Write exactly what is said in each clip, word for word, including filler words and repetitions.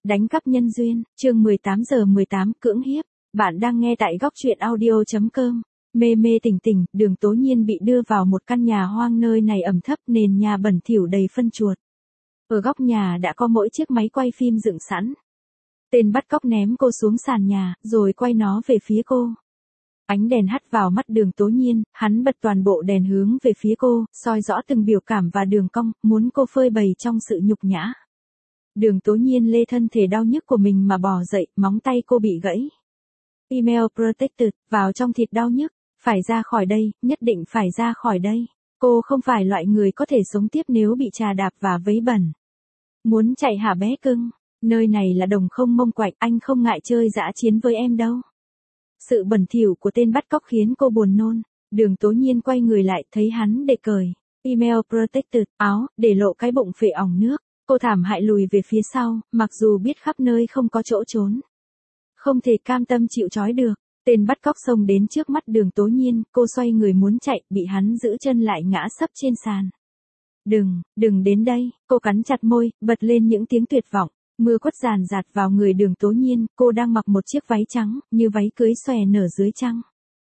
Đánh cắp nhân duyên, chương mười tám giờ mười tám, cưỡng hiếp. Bạn đang nghe tại góc truyện audio chấm com. Mê mê tỉnh tỉnh, Đường Tố Nhiên bị đưa vào một căn nhà hoang, nơi này ẩm thấp, nền nhà bẩn thỉu đầy phân chuột. Ở góc nhà đã có mỗi chiếc máy quay phim dựng sẵn. Tên bắt cóc ném cô xuống sàn nhà, rồi quay nó về phía cô. Ánh đèn hắt vào mắt Đường Tố Nhiên, hắn bật toàn bộ đèn hướng về phía cô, soi rõ từng biểu cảm và đường cong, muốn cô phơi bày trong sự nhục nhã. Đường Tố Nhiên lê thân thể đau nhức của mình mà bò dậy, móng tay cô bị gãy. Email protected, vào trong thịt đau nhức, phải ra khỏi đây, nhất định phải ra khỏi đây. Cô không phải loại người có thể sống tiếp nếu bị trà đạp và vấy bẩn. Muốn chạy hả bé cưng? Nơi này là đồng không mông quạnh, anh không ngại chơi dã chiến với em đâu. Sự bẩn thỉu của tên bắt cóc khiến cô buồn nôn. Đường Tố Nhiên quay người lại, thấy hắn để cởi email protected, áo, để lộ cái bụng phệ ỏng nước. Cô thảm hại lùi về phía sau, mặc dù biết khắp nơi không có chỗ trốn. Không thể cam tâm chịu trói được. Tên bắt cóc xông đến trước mắt Đường Tố Nhiên, cô xoay người muốn chạy, bị hắn giữ chân lại, ngã sấp trên sàn. Đừng, đừng đến đây, cô cắn chặt môi, bật lên những tiếng tuyệt vọng. Mưa quất ràn rạt vào người Đường Tố Nhiên, cô đang mặc một chiếc váy trắng, như váy cưới xòe nở dưới trăng.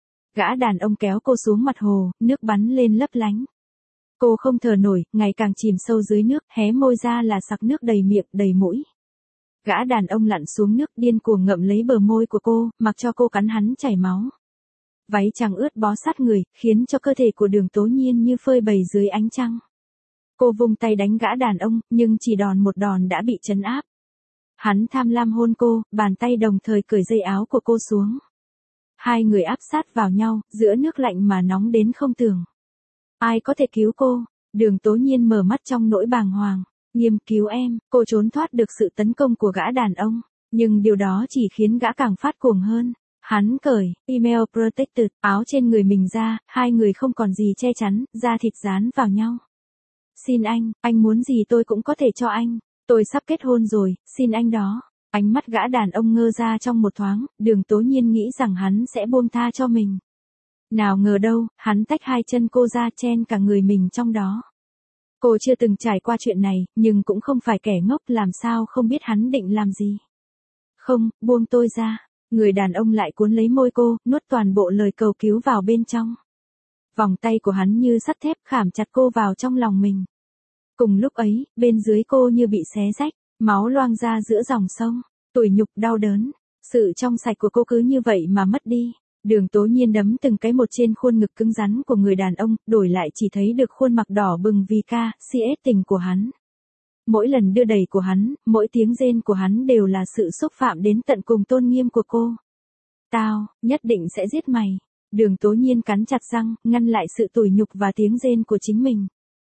Gã đàn ông kéo cô xuống mặt hồ, nước bắn lên lấp lánh. Cô không thở nổi, ngày càng chìm sâu dưới nước, hé môi ra là sặc nước đầy miệng, đầy mũi. Gã đàn ông lặn xuống nước, điên cuồng ngậm lấy bờ môi của cô, mặc cho cô cắn hắn chảy máu. Váy trắng ướt bó sát người, khiến cho cơ thể của Đường Tố Nhiên như phơi bày dưới ánh trăng. Cô vung tay đánh gã đàn ông, nhưng chỉ đòn một đòn đã bị trấn áp. Hắn tham lam hôn cô, bàn tay đồng thời cởi dây áo của cô xuống. Hai người áp sát vào nhau, giữa nước lạnh mà nóng đến không tưởng. Ai có thể cứu cô? Đường Tố Nhiên mở mắt trong nỗi bàng hoàng. Nghiêm, cứu em. Cô trốn thoát được sự tấn công của gã đàn ông, nhưng điều đó chỉ khiến gã càng phát cuồng hơn. Hắn cởi email protected, áo trên người mình ra, hai người không còn gì che chắn, da thịt dán vào nhau. Xin anh, anh muốn gì tôi cũng có thể cho anh. Tôi sắp kết hôn rồi, xin anh đó. Ánh mắt gã đàn ông ngơ ra trong một thoáng, Đường Tố Nhiên nghĩ rằng hắn sẽ buông tha cho mình. Nào ngờ đâu, hắn tách hai chân cô ra, chen cả người mình trong đó. Cô chưa từng trải qua chuyện này, nhưng cũng không phải kẻ ngốc, làm sao không biết hắn định làm gì. Không, buông tôi ra. Người đàn ông lại cuốn lấy môi cô, nuốt toàn bộ lời cầu cứu vào bên trong. Vòng tay của hắn như sắt thép, khảm chặt cô vào trong lòng mình. Cùng lúc ấy, bên dưới cô như bị xé rách, máu loang ra giữa dòng sông, tủi nhục đau đớn. Sự trong sạch của cô cứ như vậy mà mất đi. Đường Tố Nhiên đấm từng cái một trên khuôn ngực cứng rắn của người đàn ông, đổi lại chỉ thấy được khuôn mặt đỏ bừng vì ca, si ết tình của hắn. Mỗi lần đưa đẩy của hắn, mỗi tiếng rên của hắn đều là sự xúc phạm đến tận cùng tôn nghiêm của cô. Tao, nhất định sẽ giết mày. Đường Tố Nhiên cắn chặt răng, ngăn lại sự tủi nhục và tiếng rên của chính mình.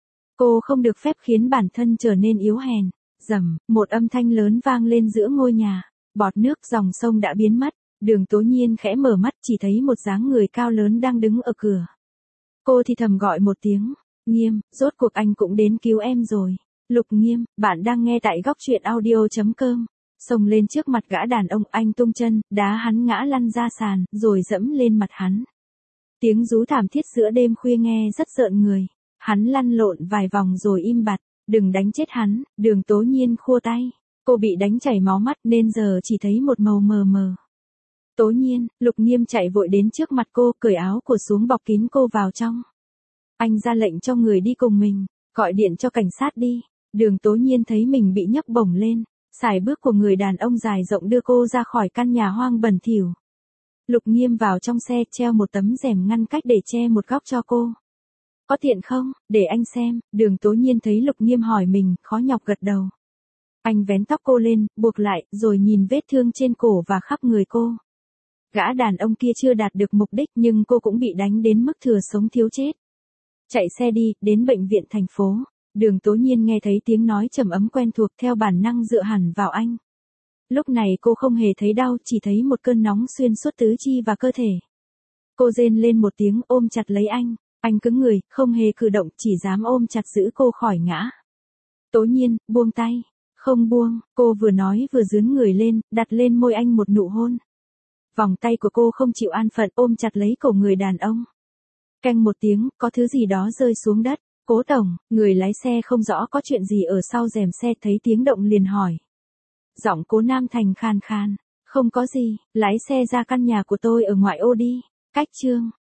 Cô không được phép khiến bản thân trở nên yếu hèn. Rầm, một âm thanh lớn vang lên giữa ngôi nhà. Bọt nước dòng sông đã biến mất. Đường Tố Nhiên khẽ mở mắt, chỉ thấy một dáng người cao lớn đang đứng ở cửa. Cô thì thầm gọi một tiếng. Nghiêm, rốt cuộc anh cũng đến cứu em rồi. Lục Nghiêm, bạn đang nghe tại góc truyện audio chấm com. Xông lên trước mặt gã đàn ông, anh tung chân, đá hắn ngã lăn ra sàn, rồi dẫm lên mặt hắn. Tiếng rú thảm thiết giữa đêm khuya nghe rất rợn người. Hắn lăn lộn vài vòng rồi im bặt. Đừng đánh chết hắn. Đường Tố Nhiên khua tay. Cô bị đánh chảy máu mắt nên giờ chỉ thấy một màu mờ mờ. Tố Nhiên, Lục Nghiêm chạy vội đến trước mặt cô, cởi áo của xuống, bọc kín cô vào trong. Anh ra lệnh cho người đi cùng mình, gọi điện cho cảnh sát đi. Đường Tố Nhiên thấy mình bị nhấc bổng lên, sải bước của người đàn ông dài rộng đưa cô ra khỏi căn nhà hoang bẩn thỉu. Lục Nghiêm vào trong xe, treo một tấm rèm ngăn cách để che một góc cho cô. Có tiện không, để anh xem. Đường Tố Nhiên thấy Lục Nghiêm hỏi mình, khó nhọc gật đầu. Anh vén tóc cô lên, buộc lại, rồi nhìn vết thương trên cổ và khắp người cô. Gã đàn ông kia chưa đạt được mục đích, nhưng cô cũng bị đánh đến mức thừa sống thiếu chết. Chạy xe đi, đến bệnh viện thành phố. Đường Tố Nhiên nghe thấy tiếng nói trầm ấm quen thuộc, theo bản năng dựa hẳn vào anh. Lúc này cô không hề thấy đau, chỉ thấy một cơn nóng xuyên suốt tứ chi và cơ thể. Cô rên lên một tiếng, ôm chặt lấy anh. Anh cứng người, không hề cử động, chỉ dám ôm chặt giữ cô khỏi ngã. Tố Nhiên, buông tay. Không buông, cô vừa nói vừa dướn người lên, đặt lên môi anh một nụ hôn. Vòng tay của cô không chịu an phận, ôm chặt lấy cổ người đàn ông. Canh một tiếng, có thứ gì đó rơi xuống đất. Cố tổng, người lái xe không rõ có chuyện gì ở sau rèm xe, thấy tiếng động liền hỏi. Giọng Cố Nam Thành khàn khàn. Không có gì, lái xe ra căn nhà của tôi ở ngoại ô đi. Cách chương.